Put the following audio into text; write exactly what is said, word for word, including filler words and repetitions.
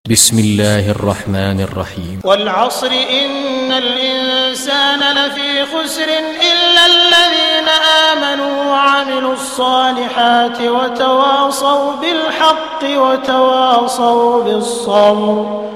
بسم الله الرحمن الرحيم والعصر إن الإنسان لفي خسر إلا الذين آمنوا وعملوا الصالحات وتواصوا بالحق وتواصوا بالصبر